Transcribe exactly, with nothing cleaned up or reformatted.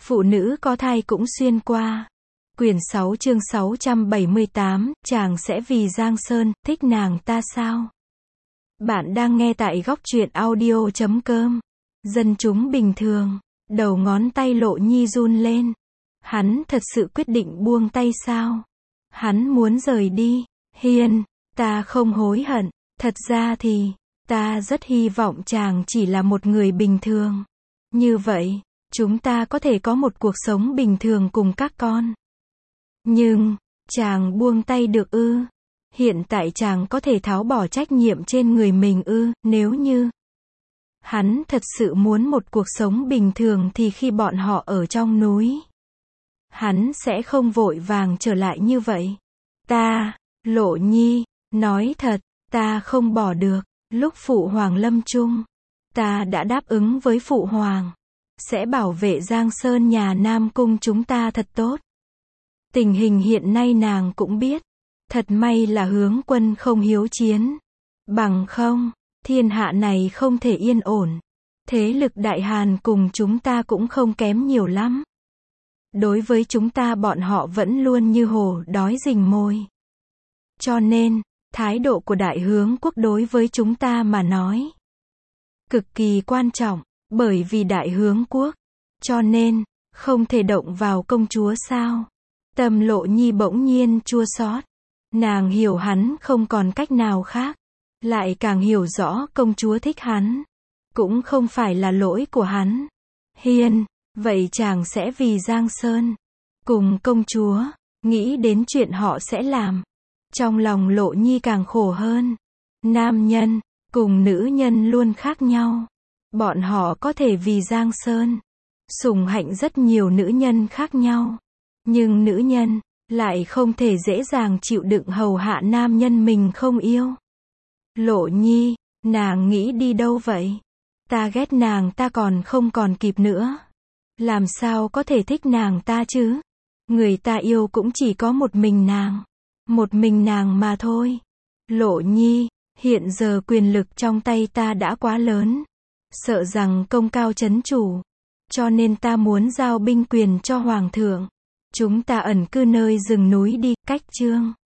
Phụ nữ có thai cũng xuyên qua. Quyển sáu chương sáu trăm bảy mươi tám, chàng sẽ vì Giang Sơn, thích nàng ta sao? Bạn đang nghe tại góc truyện audio chấm com. Dân chúng bình thường. Đầu ngón tay Lộ Nhi run lên. Hắn thật sự quyết định buông tay sao? Hắn muốn rời đi. Hiên, ta không hối hận. Thật ra thì, ta rất hy vọng chàng chỉ là một người bình thường. Như vậy, chúng ta có thể có một cuộc sống bình thường cùng các con. Nhưng, chàng buông tay được ư? Hiện tại chàng có thể tháo bỏ trách nhiệm trên người mình ư? Nếu như hắn thật sự muốn một cuộc sống bình thường thì khi bọn họ ở trong núi, hắn sẽ không vội vàng trở lại như vậy. Ta, Lộ Nhi, nói thật, ta không bỏ được. Lúc Phụ Hoàng lâm chung, ta đã đáp ứng với Phụ Hoàng, sẽ bảo vệ Giang Sơn nhà Nam Cung chúng ta thật tốt. Tình hình hiện nay nàng cũng biết. Thật may là Hướng Quân không hiếu chiến. Bằng không, thiên hạ này không thể yên ổn. Thế lực Đại Hàn cùng chúng ta cũng không kém nhiều lắm. Đối với chúng ta bọn họ vẫn luôn như hổ đói rình mồi. Cho nên, thái độ của Đại Hướng Quốc đối với chúng ta mà nói cực kỳ quan trọng, bởi vì Đại Hướng Quốc. Cho nên, không thể động vào công chúa sao? Tâm Lộ Nhi bỗng nhiên chua xót. Nàng hiểu hắn không còn cách nào khác. Lại càng hiểu rõ công chúa thích hắn. Cũng không phải là lỗi của hắn. Hiên, vậy chàng sẽ vì Giang Sơn cùng công chúa, nghĩ đến chuyện họ sẽ làm. Trong lòng Lộ Nhi càng khổ hơn. Nam nhân, cùng nữ nhân luôn khác nhau. Bọn họ có thể vì Giang Sơn sủng hạnh rất nhiều nữ nhân khác nhau. Nhưng nữ nhân, lại không thể dễ dàng chịu đựng hầu hạ nam nhân mình không yêu. Lộ Nhi, nàng nghĩ đi đâu vậy? Ta ghét nàng ta còn không còn kịp nữa. Làm sao có thể thích nàng ta chứ? Người ta yêu cũng chỉ có một mình nàng. Một mình nàng mà thôi. Lộ Nhi, hiện giờ quyền lực trong tay ta đã quá lớn. Sợ rằng công cao chấn chủ. Cho nên ta muốn giao binh quyền cho Hoàng thượng. Chúng ta ẩn cư nơi rừng núi đi, cách chương.